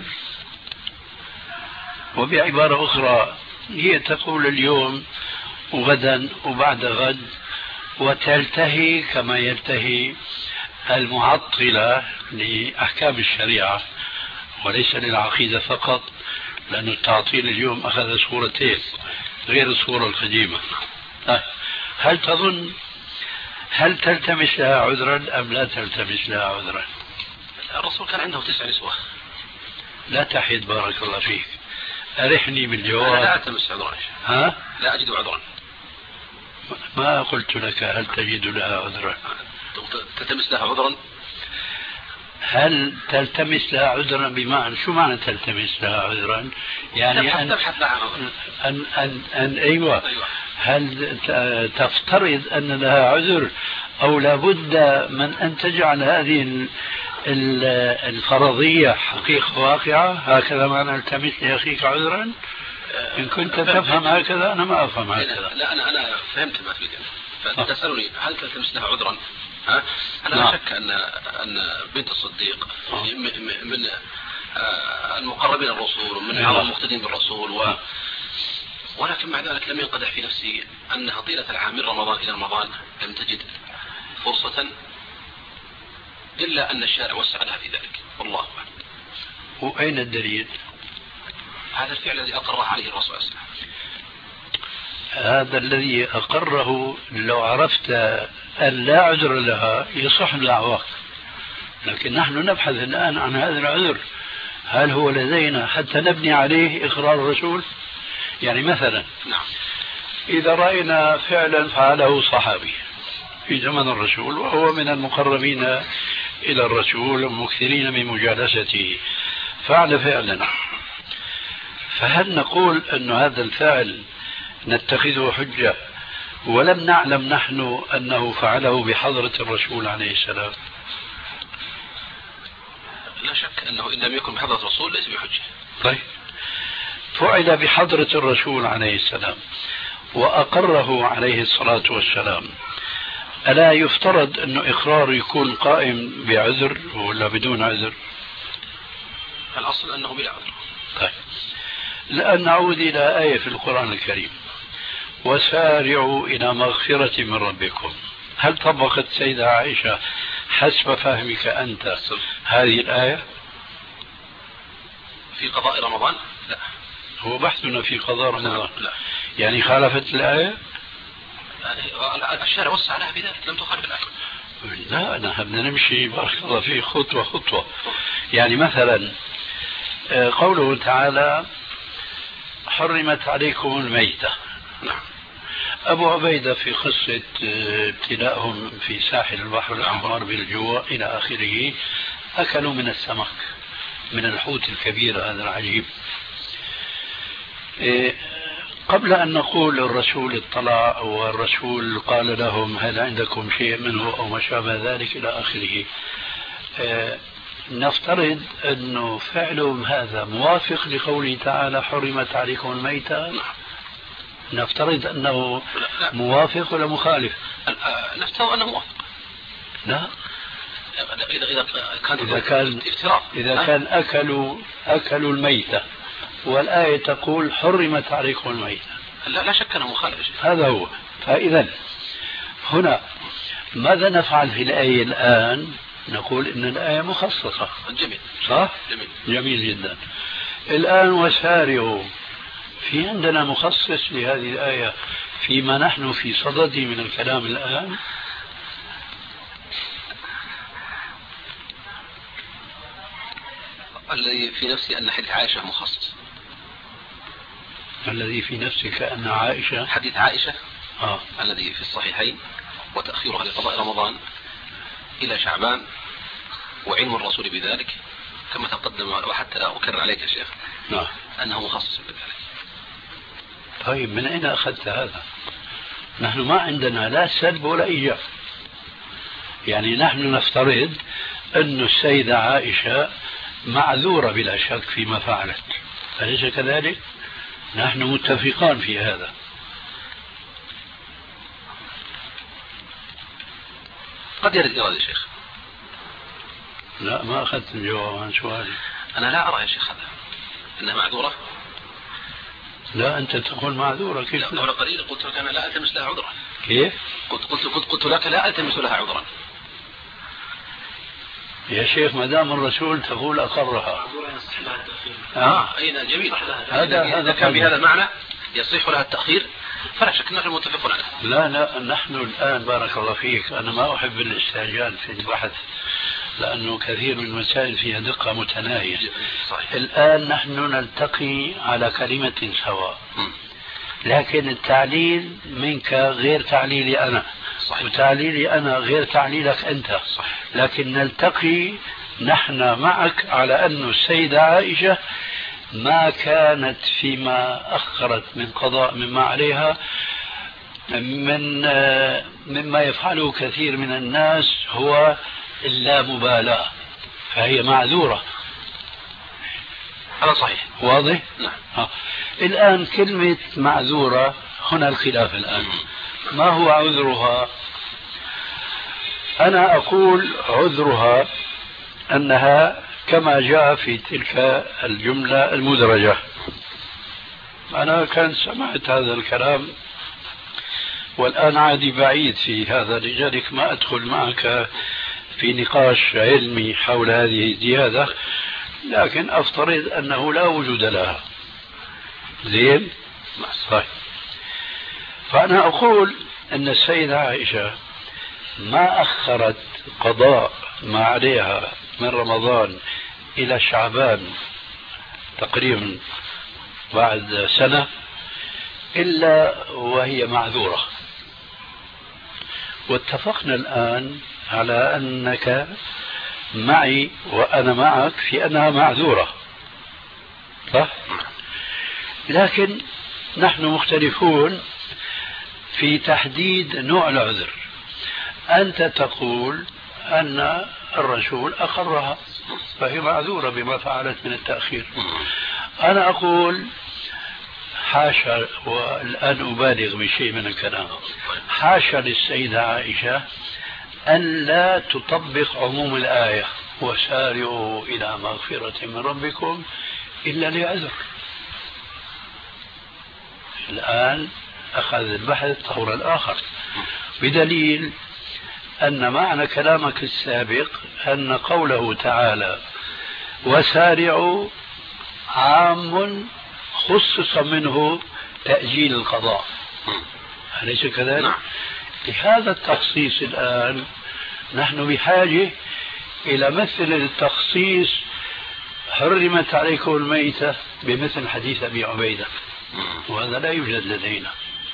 وبعبارة أخرى، هي تقول اليوم وغدا وبعد غد، وتلتهي كما يلتهي المعطلة لأحكام الشريعة وليس للعقيدة فقط، لأن التعطيل اليوم أخذ صورتين غير الصورة القديمة. هل تظن، هل تلتمس لها عذرا أم لا تلتمس لها عذرا؟ الرسول كان عنده 9 نسوة. لا تحد بارك الله فيك، أرحني بالجواب. لا ألتمس عذرا. لا أجد عذرا. ما قلت لك هل تجد لها عذرا. تلتمس لها عذرا. هل تلتمس لها عذرا بمعنى شو معنى تلتمس لها عذرا؟ يعني تبحث لها أن أيوة. هل تفترض أن لها عذر أو لابد من أن تجعل هذه الفرضية حقيقة واقعة؟ هكذا معنى التمس لأخيك عذرا؟ إن كنت تفهم هكذا أنا ما أفهم هكذا. لا أنا فهمت ما تريد. فتسألني هل تلتمس لها عذرا؟ أنا لا شك أن بنت الصديق من المقربين الرسول ومن أعظم المقتدين بالرسول، ولكن مع ذلك لم ينقدح في نفسي أنها طيلة العام من رمضان إلى رمضان لم تجد فرصة إلا أن الشارع وسع لها في ذلك، والله أعلم. وأين الدليل؟ هذا الفعل الذي أقره عليه الرسول صلى الله عليه وسلم. هذا الذي أقره لو عرفت أن لا عذر لها يصح دعواك، لكن نحن نبحث الآن عن هذا العذر، هل هو لدينا حتى نبني عليه إقرار الرسول؟ يعني مثلا إذا رأينا فعلا فعله صحابي في زمن الرسول وهو من المقربين إلى الرسول ومكثرين من مجالسته، فعل فعلا، فهل نقول أن هذا الفعل نتخذه حجة ولم نعلم نحن أنه فعله بحضرة الرسول عليه السلام؟ لا شك أنه إن لم يكن بحضرة الرسول ليس بحجة. طيب، فعل بحضرة الرسول عليه السلام وأقره عليه الصلاة والسلام، ألا يفترض أن إقرار يكون قائم بعذر ولا بدون عذر؟ الأصل أنه بلا عذر. طيب، لأن نعود إلى آية في القرآن الكريم: وسارعوا إلى مغفرة من ربكم. هل طبقت سيدة عائشة حسب فهمك أنت هذه الآية في قضاء رمضان؟ لا. هو بحثنا في قضاء رمضان. لا. يعني خالفت الآية؟ الشارع وسع لها بذلك، لم تخالف الآية. لا، بدنا نمشي بارك الله فيه خطوة خطوة. يعني مثلا قوله تعالى: حرمت عليكم الميتة. نعم. أبو عبيدة في قصة ابتلاءهم في ساحل البحر الأحمر بالجوع إلى آخره أكلوا من السمك، من الحوت الكبير هذا العجيب. قبل أن نقول الرسول اطلع والرسول قال لهم هل عندكم شيء منه أو ما شابه ذلك إلى آخره، نفترض أنه فعلهم هذا موافق لقوله تعالى: حرمت عليكم الميتة. نفترض أنه موافق ولا مخالف؟ نفترض أنه موافق. لا، إذا كان أكلوا الميتة والآية تقول حرمت عليكم الميتة، لا شك أنه مخالف. هذا هو. فإذا هنا ماذا نفعل في الآية الآن؟ نقول إن الآية مخصصة. جميل. صح؟ جميل جدا. الآن وسارعوا، في عندنا مخصص لهذه الآية فيما نحن في صدده من الكلام الآن؟ الذي في نفسي أن حديث عائشة مخصص. الذي في نفسك أن عائشة، حديث عائشة الذي في الصحيحين وتأخيرها لقضاء رمضان إلى شعبان وعلم الرسول بذلك كما تقدم، وحتى لا أكرر عليك يا شيخ أنه مخصص بذلك. طيب، من أين أخذت هذا؟ نحن ما عندنا لا سلب ولا إيجاب. يعني نحن نفترض أن السيدة عائشة معذورة بلا شك فيما فعلت، أليس كذلك؟ نحن متفقان في هذا. قد يرد إرادة يا شيخ. لا، ما أخذت الجواب عن سؤالي. أنا لا أرى يا شيخ هذا أنها معذورة. لا، أنت تقول معذورة. كيف؟ لا، قبل قليل قلت لك أنا لا ألتمس لها عذرا. كيف؟ قلت لك لا ألتمس لها عذرا. يا شيخ، ما دام الرسول تقول أقرها. أين جميل. هذا كان بهذا المعنى يصح لها التأخير، فلا شك نحن متفقون عليه. لا، نحن الآن بارك الله فيك، أنا ما أحب الاستعجال في البحث لأنه كثير من المسائل فيها دقة متناهية. صحيح. الآن نحن نلتقي على كلمة سواء، لكن التعليل منك غير تعليلي أنا. صحيح. وتعليلي أنا غير تعليلك أنت. صحيح. لكن نلتقي نحن معك على أن السيدة عائشة ما كانت فيما أخرت من قضاء مما عليها مما يفعله كثير من الناس هو اللامبالاة، فهي معذورة. هذا صحيح. واضح؟ نعم. الآن كلمة معذورة هنا الخلاف الآن. ما هو عذرها؟ أنا أقول عذرها أنها كما جاء في تلك الجملة المدرجة. أنا كان سمعت هذا الكلام والآن عادي بعيد في هذا، لذلك ما أدخل معك في نقاش علمي حول هذه الزيادة، لكن أفترض أنه لا وجود لها. زين؟ صحيح. فأنا أقول أن السيدة عائشة ما أخرت قضاء ما عليها من رمضان إلى شعبان تقريبا بعد سنة إلا وهي معذورة. واتفقنا الآن على أنك معي وأنا معك في أنها معذورة، صح؟ لكن نحن مختلفون في تحديد نوع العذر. أنت تقول أن الرسول أقرها فهي معذورة بما فعلت من التأخير. أنا أقول حاشا، والآن أبالغ بشيء من الكلام، حاشا للسيدة عائشة أن لا تطبق عموم الآية وسارعوا إلى مغفرة من ربكم إلا لعذر. الآن أخذ البحث طورا آخر، بدليل أن معنى كلامك السابق أن قوله تعالى وسارعوا عام خصص منه تأجيل القضاء، أليس كذلك؟ لهذا التخصيص الآن نحن بحاجة إلى مثل التخصيص حرمت عليكم الميتة بمثل حديث أبي عبيدة، وهذا لا يوجد لدينا.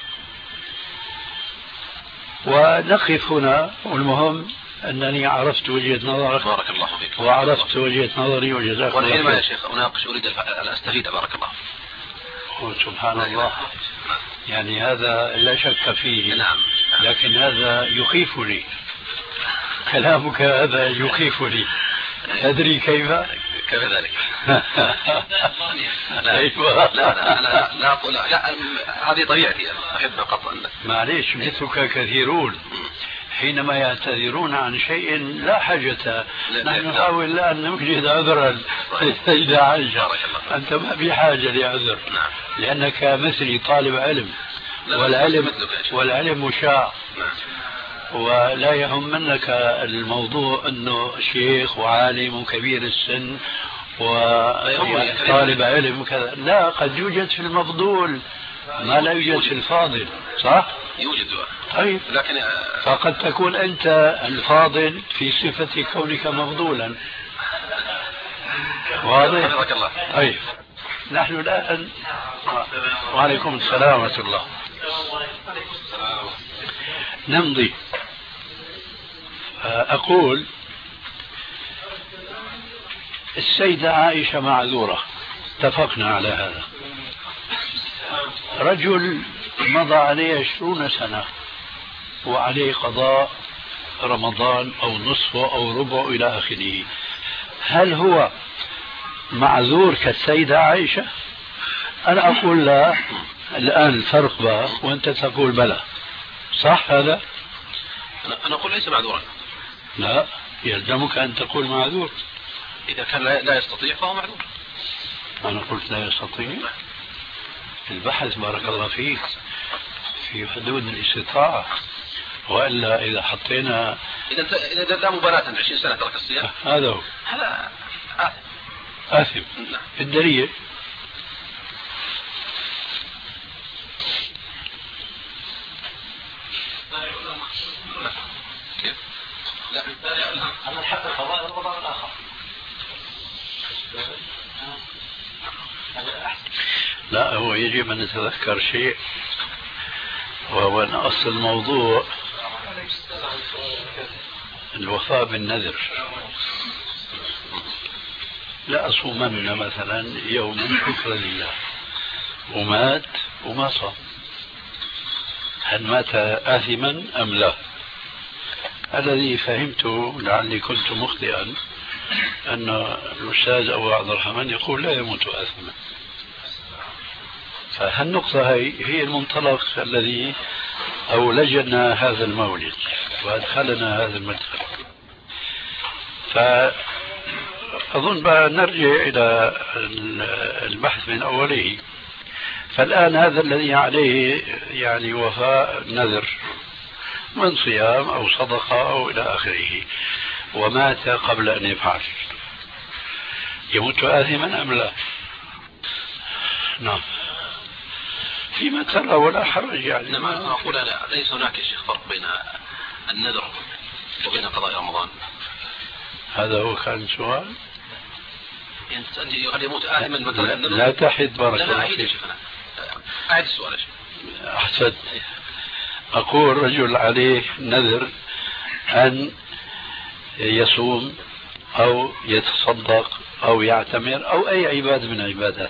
ونقف هنا، والمهم أنني عرفت وجهة نظرك. بارك الله فيك. وعرفت وجهة نظري وجزاك الله خير. والحين يا شيخ أناقش، أريد أن أستفيد. بارك الله. سبحان الله، يعني هذا لا شك فيه. نعم. لكن هذا يخيفني، كلامك هذا يخيفني. تدري كيف؟ كيف ذلك؟ لا هذه طبيعتي، أحب قطعا. معليش، مثلك كثيرون حينما يعتذرون عن شيء لا حاجة، نحن نحاول الآن نوجد عذرا للسيدة عائشة. أنت ما في حاجة لعذر، لأنك مثلي طالب علم، والعلم مشاع، ولا يهمنك الموضوع أنه شيخ وعالم وكبير السن وطالب علم وكذا. لا، قد يوجد في المفضول ما لا يوجد في الفاضل، صح؟ يوجد. طيب، لكن فقد تكون أنت الفاضل في صفة كونك مفضولا. واضح؟ طيب، نحن الآن وعليكم السلام ورحمة الله. نمضي. أقول السيدة عائشة معذورة، اتفقنا على هذا. رجل مضى عليه 20 سنة وعليه قضاء رمضان أو نصفه أو ربعه إلى آخره، هل هو معذور كالسيدة عائشة؟ أنا أقول لا. الآن الفرق بقى، وأنت تقول بلى، صح هذا؟ أنا أقول ليس معذورا. لا، يلزمك أن تقول معذور. إذا كان لا يستطيع فهو معذور. أنا قلت لا يستطيع. البحث بارك الله فيك في حدود الاستطاعة، وإلا إذا حطينا إذا لا مبالاة 20 سنة ترك الصيام، هذا هو، هذا آثم. الدليل كيف؟ لا، أنا الحق القضاء رمضان الآخر. لا، هو يجب أن نتذكر شيء، وهو أن أصل الموضوع الوفاء بالنذر. لا أصومن مثلا يوما شكرا لله، ومات وما صام، هل مات آثما أم لا؟ الذي فهمته، لعلي كنت مخطئا، أن الأستاذ أبو عبد الرحمن يقول لا يموت آثما. فهالنقطة هي المنطلق الذي أولجنا هذا المولد وأدخلنا هذا المدخل. فأظن بقى نرجع إلى البحث من أوله. فالآن هذا الذي عليه يعني وفاء نذر من صيام أو صدقة أو إلى آخره، ومات قبل أن يفعل، يموت آثما أم لا؟ نعم، فيما ترى ولا حرج يعني. إنما أقول لا، ليس هناك يا شيخ فرق بين النذر وبين قضاء رمضان. هذا هو كان سؤال. هل يموت آثما مثلا؟ لا تحد بارك الله فيك. فيك. أعيد السؤال يا شيخ. أحسنت. أقول رجل عليه نذر أن يصوم أو يتصدق أو يعتمر أو أي عبادة من العبادات،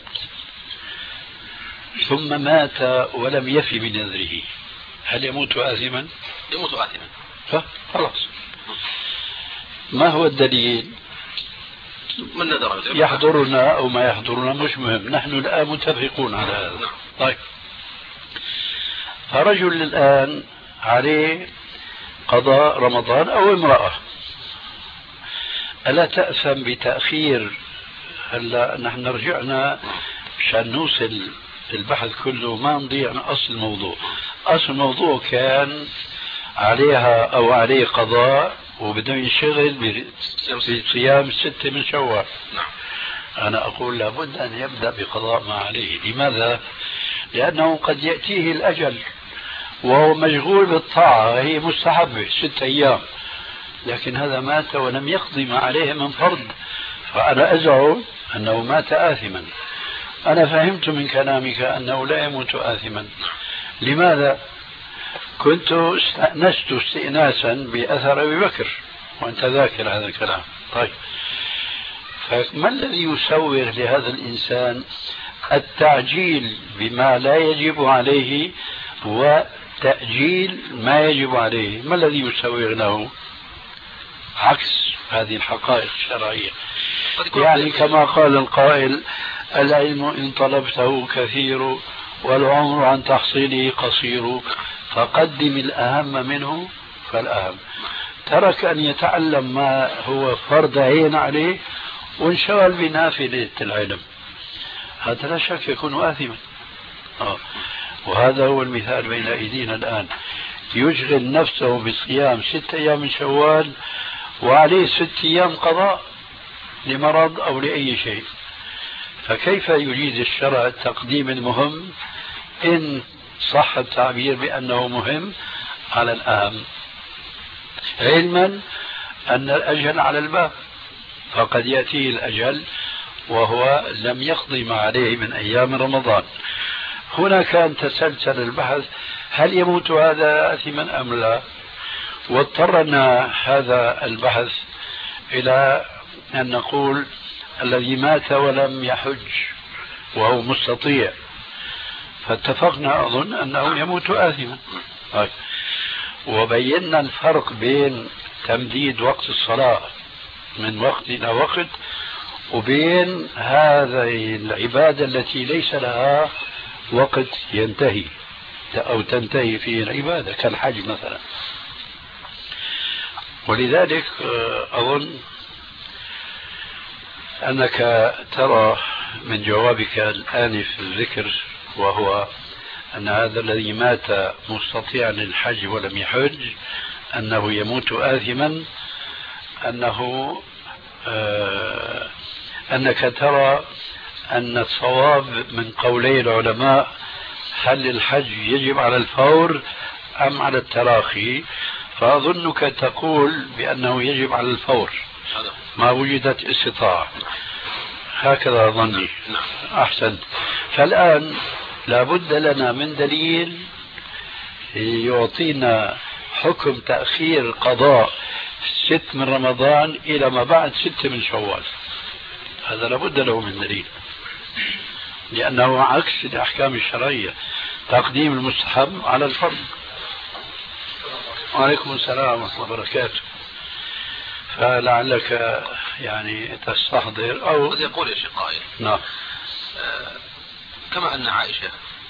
ثم مات ولم يفي بنذره، هل يموت آثما؟ يموت آثما. خلاص. ما هو الدليل؟ من نذر يحضرنا أو ما يحضرنا مش مهم، نحن الآن متفقون على هذا. طيب، فرجل الآن عليه قضاء رمضان أو امرأة، ألا تأثم بتأخير؟ هلا نحن رجعنا عشان نوصل البحث كله ما نضيع عن أصل الموضوع. أصل الموضوع كان عليها أو عليه قضاء وبده ينشغل بصيام 6 من شوال. أنا أقول لابد أن يبدأ بقضاء ما عليه. لماذا؟ لأنه قد يأتيه الأجل وهو مشغول بالطاعة، هي مستحبة 6 أيام، لكن هذا مات ولم يقضي ما عليه من فرض، فأنا أزعم أنه مات آثما. أنا فهمت من كلامك أنه لا يموت آثما. لماذا؟ كنت استأنست استئناسا بأثر أبي بكر وأنت ذاكر هذا الكلام. طيب، فما الذي يسوغ لهذا الإنسان التعجيل بما لا يجب عليه وتأجيل ما يجب عليه؟ ما الذي يسوغ له؟ عكس هذه الحقائق الشرعية. يعني كما قال القائل: العلم إن طلبته كثير والعمر عن تحصيله قصير، فقدم الأهم منه فالأهم. ترك أن يتعلم ما هو فرض عين عليه وانشغل بنافلة العلم، هذا لا شك يكون آثما. وهذا هو المثال بين أيدينا الآن، يشغل نفسه بصيام 6 أيام من شوال وعليه 6 أيام قضاء لمرض أو لأي شيء. فكيف يجيز الشرع تقديم المهم إن صح التعبير بأنه مهم على الأهم، علما أن الأجل على الباب، فقد يأتيه الأجل وهو لم يقضي ما عليه من أيام رمضان. هنا كان تسلسل البحث: هل يموت هذا آثما أم لا؟ واضطرنا هذا البحث إلى أن نقول الذي مات ولم يحج وهو مستطيع، فاتفقنا أظن أنه يموت آثما. وبينا الفرق بين تمديد وقت الصلاة من وقت إلى وقت وبين هذه العبادة التي ليس لها وقت ينتهي أو تنتهي فيه العبادة كالحج مثلا. ولذلك أظن أنك ترى من جوابك الآن في الذكر، وهو أن هذا الذي مات مستطيعا للحج ولم يحج أنه يموت آثما، أنك ترى أن الصواب من قولي العلماء هل الحج يجب على الفور أم على التراخي، فأظنك تقول بأنه يجب على الفور ما وجدت استطاعة. هكذا ظني. أحسن. فالآن لابد لنا من دليل يعطينا حكم تأخير قضاء 6 من رمضان إلى ما بعد 6 من شوال. هذا لابد له من دليل، لأنه عكس الأحكام الشرعية، تقديم المستحب على الفرض. وعليكم السلام ورحمة الله وبركاته. فلعلك يعني تستحضر أو قد يقول يا شيخ قائل. نعم. كما أن عائشة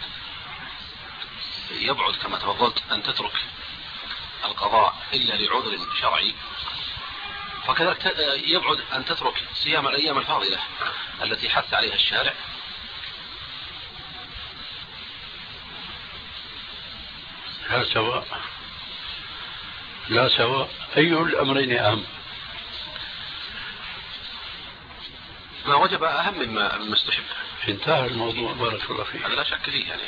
يبعد كما تفضلت أن تترك القضاء إلا لعذر شرعي، فكذلك يبعد أن تترك صيام الأيام الفاضلة التي حث عليها الشارع. لا سواء أي الأمرين أهم؟ ما وجب أهم مما استحب. انتهى الموضوع. بارك الله فيك. هذا لا شك فيه يعني.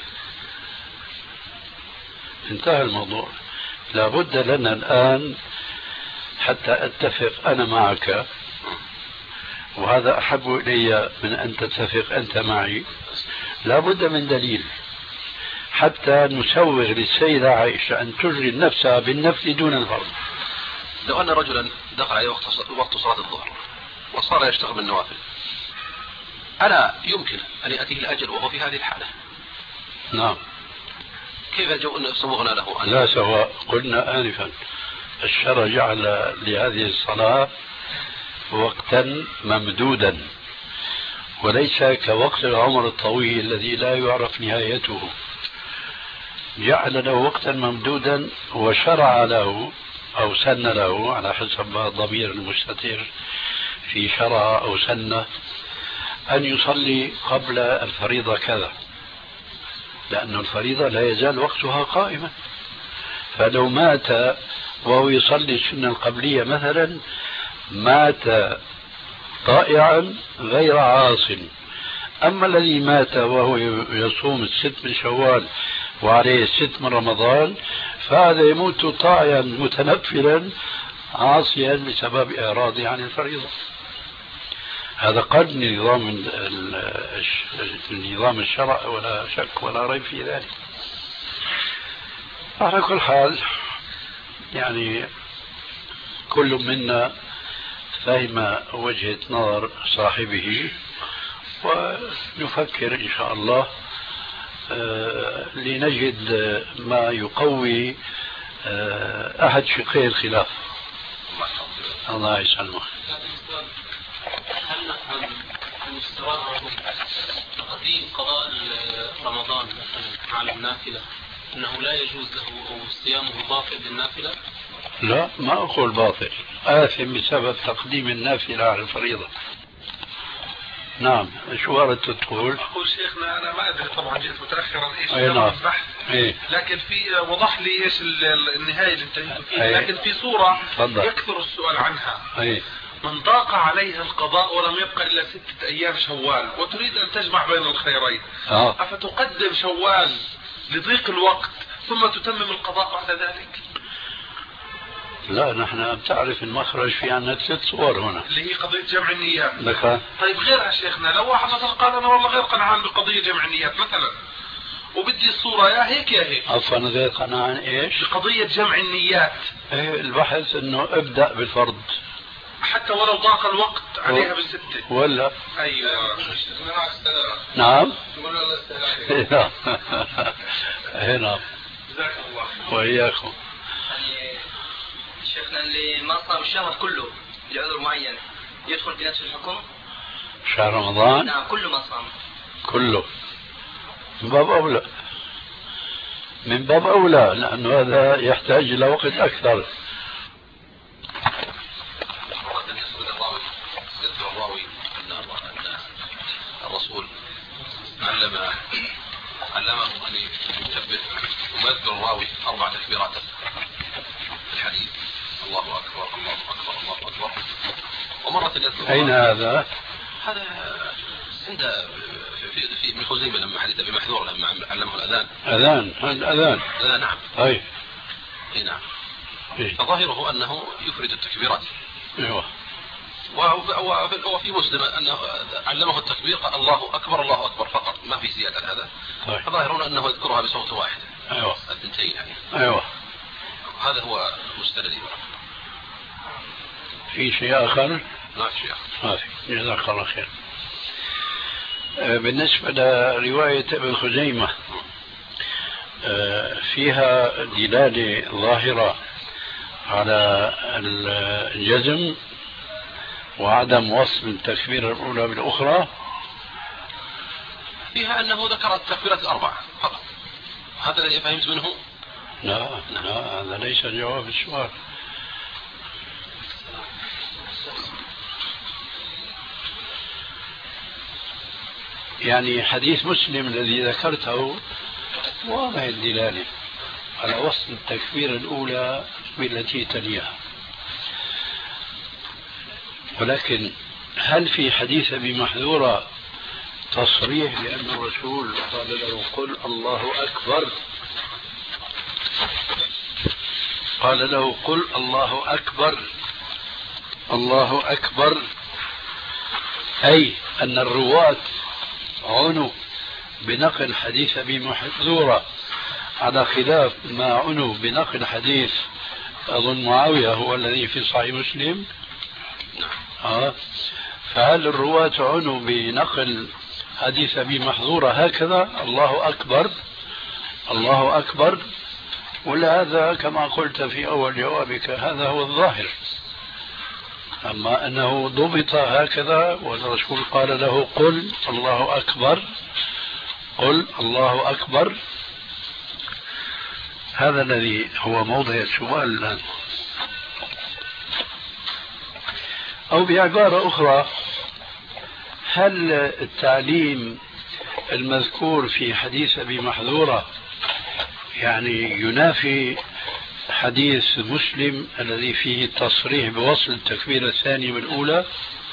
انتهى الموضوع. لابد لنا الآن حتى أتفق أنا معك، وهذا أحب إلي من أن تتفق أنت معي، لابد من دليل. حتى نسوغ للسيدة عائشة أن تجري نفسها بالنفل دون الفرض. لو أن رجلا دخل عليه وقت صلاة الظهر وصار يشتغل بالنوافل، ألا يمكن أن يأتيه الأجل وهو في هذه الحالة؟ نعم. كيف سوغنا له؟ لا، سواء. قلنا آنفا الشرع جعل لهذه الصلاة وقتا ممدودا، وليس كوقت العمر الطويل الذي لا يعرف نهايته. جعل له وقتا ممدودا وشرع له أو سن له على حسب الضمير المستتر في شرع أو سنة أن يصلي قبل الفريضة كذا، لأن الفريضة لا يزال وقتها قائما. فلو مات وهو يصلي السنة القبلية مثلا، مات طائعا غير عاص. أما الذي مات وهو يصوم الست من شوال وعليه الست من رمضان، فهذا يموت طائعا متنفلا عاصيا بسبب إعراضه عن الفريضة. هذا قد نظام الشرع، ولا شك ولا ريب في ذلك. على كل حال يعني كل منا فهم وجهة نظر صاحبه، ونفكر إن شاء الله لنجد ما يقوي أحد شقي الخلاف. الله يسلمك. هل نفهم من اشتراطهم تقديم قضاء رمضان على النافلة أنه لا يجوز له أو صيامه باطل بالنافلة؟ لا، ما أقول باطل، آثم بسبب تقديم النافلة على الفريضة. نعم. شو أردت تقول؟ أقول شيخنا أنا ما أدري طبعا، جئت متأخرا إيش نعم. البحث، لكن في وضح لي إيش النهاية اللي انتهيت فيها. لكن في صورة يكثر السؤال عنها. من ضاق عليها القضاء ولم يبقى إلا 6 أيام شوال وتريد أن تجمع بين الخيرين، أفتقدم شوال لضيق الوقت ثم تتمم القضاء بعد ذلك؟ لا، نحن بتعرف المخرج في عنا 3 صور هنا اللي هي قضية جمع النيات. لك. طيب غيرها شيخنا، لو واحد مثلا قال أنا والله غير قنعان بقضية جمع النيات مثلا، وبدي الصورة يا هيك يا هيك. عفوا، غير قنعان ايش؟ بقضية جمع النيات. البحث انه ابدأ بالفرض حتى ولو ضاق الوقت عليها ب6 ولا. ايوه. نعم. نعم. جزاك الله. وإياكم. شيخنا اللي ما صام الشهر كله لعذر معين يدخل في نفس الحكم؟ شهر رمضان؟ نعم، كله ما صام. كله من باب أولى، من باب أولى، لأنه هذا يحتاج إلى وقت أكثر. الرسول علمه أن يكبر ويذكر الراوي 4 تكبيرات في الحديث: الله أكبر الله أكبر الله أكبر. ومرة يذكر. أين هذا؟ هذا عند في ابن خزيمة لما حدث بمحذور لما علمه الأذان. الأذان. نعم. أي نعم. فظاهره أنه يفرد التكبيرات. أيوه. وفي مسلم أنه علمه التكبير قال الله أكبر الله أكبر فقط، ما في زيادة على هذا. فظاهرون أنه يذكرها بصوت واحد. أيوه. 2 يعني. أيوه. هذا هو مستندي. في شيء آخر؟ ما في شيء آخر. ما في. جزاك الله خير. بالنسبة لرواية ابن خزيمة فيها دلالة ظاهرة على الجزم وعدم وصل التكبيرة الأولى بالأخرى. فيها أنه ذكر التكبيرات 4 فقط. هذا الذي فهمت منه. لا هذا ليس جواب السؤال. يعني حديث مسلم الذي ذكرته واضح الدلالة على وصل التكبيرة الأولى بالتي تليها، ولكن هل في حديث أبي محذورة تصريح بأن الرسول قال له قل الله أكبر؟ قال له قل الله أكبر. الله أكبر أي أن الرواة عنوا بنقل حديث أبي محذورة على خلاف ما عنوا بنقل حديث أظن معاوية هو الذي في صحيح مسلم. فهل الرواة عنوا بنقل حديث أبي محذورة هكذا الله أكبر الله أكبر، ولا هذا كما قلت في أول جوابك هذا هو الظاهر؟ أما أنه ضبط هكذا والرسول قال له قل الله أكبر قل الله أكبر، هذا الذي هو موضع السؤال الآن. أو بعبارة أخرى، هل التعليم المذكور في حديث أبي محذورة يعني ينافي حديث مسلم الذي فيه التصريح بوصل التكبيرة الثانية بالأولى؟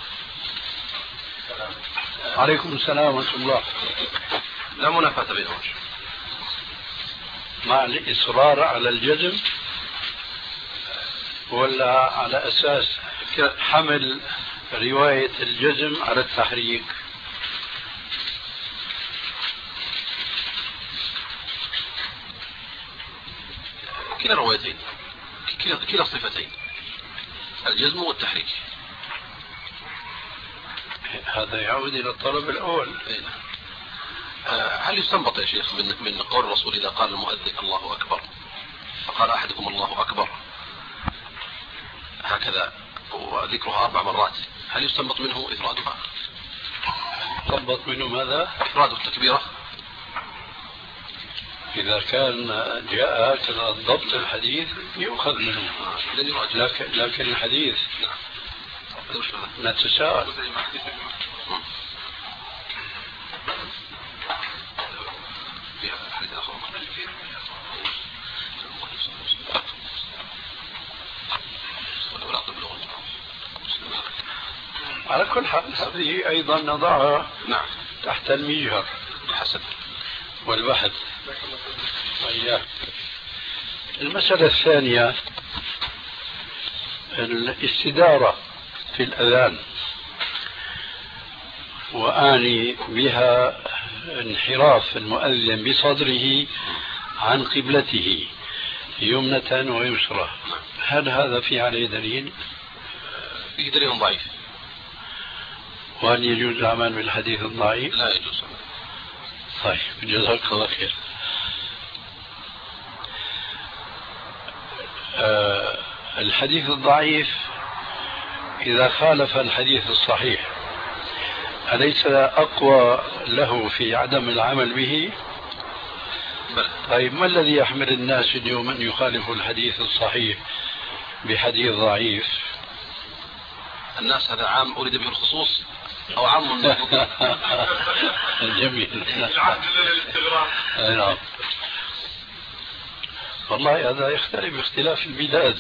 عليكم السلام ورحمة الله. لا منافاة بينهم مع الإصرار على الجزم ولا على أساس حمل رواية الجزم على التحريك؟ كلا الروايتين، كلا الصفتين، الجزم والتحريك. هذا يعود إلى الطلب الأول. هل يستنبط يا شيخ من قول الرسول إذا قال المؤذن الله أكبر فقال أحدكم الله أكبر هكذا وذكرها 4 مرات، هل يستنبط منه إفرادها؟ يستنبط منه ماذا؟ إفراد التكبيرة. إذا كان جاء هكذا ضبط الحديث يؤخذ منه، لكن الحديث نتساءل. على كل حال هذه أيضا نضعها تحت المجهر والبحث. المسألة الثانية الاستدارة في الأذان، وأعني بها انحراف المؤذن بصدره عن قبلته يمنة ويسرى، هل هذا في عليه دليل؟ فيه دليل ضعيف. وهل يجوز العمل بالحديث الضعيف؟ لا يجوز. طيب جزاك الله خير. الحديث الضعيف إذا خالف الحديث الصحيح أليس أقوى له في عدم العمل به؟ طيب ما الذي يحمل الناس اليوم أن يخالفوا الحديث الصحيح بحديث ضعيف؟ الناس هذا عام أريد به الخصوص أو عام جميل. نعم والله هذا يختلف باختلاف البلاد.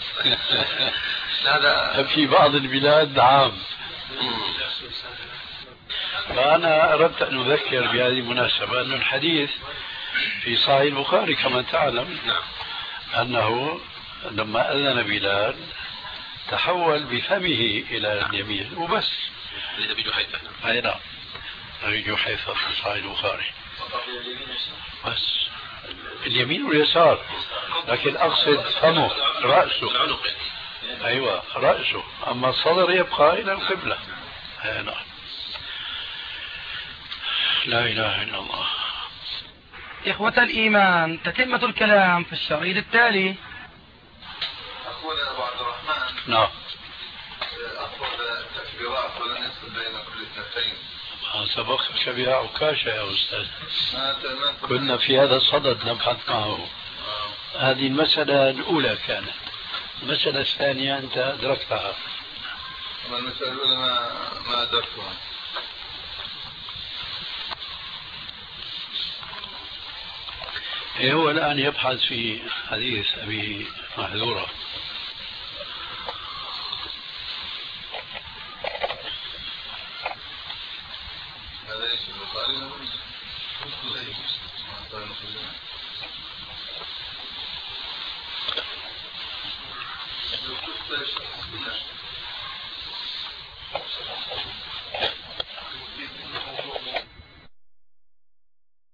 هذا في بعض البلاد عام. فأنا أردت أن أذكر بهذه المناسبة أن الحديث في صحيح البخاري كما تعلم أنه لما أذن بلال تحول بفمه إلى اليمين وبس. أي نعم أبي جحيفة في صحيح البخاري بس اليمين واليسار، لكن أقصد فمه رأسه. أيوة رأسه، أما الصدر يبقى إلى القبلة. أي نعم. لا إله إلا الله. إخوة الإيمان، تتمة الكلام في الشريط التالي. أقول يا أبو عبد الرحمن. نعم. أفضل التكبيرات ولا نفصل بين كل اثنتين. سبقك بها عكاشة يا أستاذ. كنا في هذا الصدد نبحث معه. هذه المسألة الأولى كانت. المسألة الثانية أنت أدركتها. المسألة الأولى ما أدركتها. هو الآن يبحث في حديث أبي محذورة. هذا ايش البخاري؟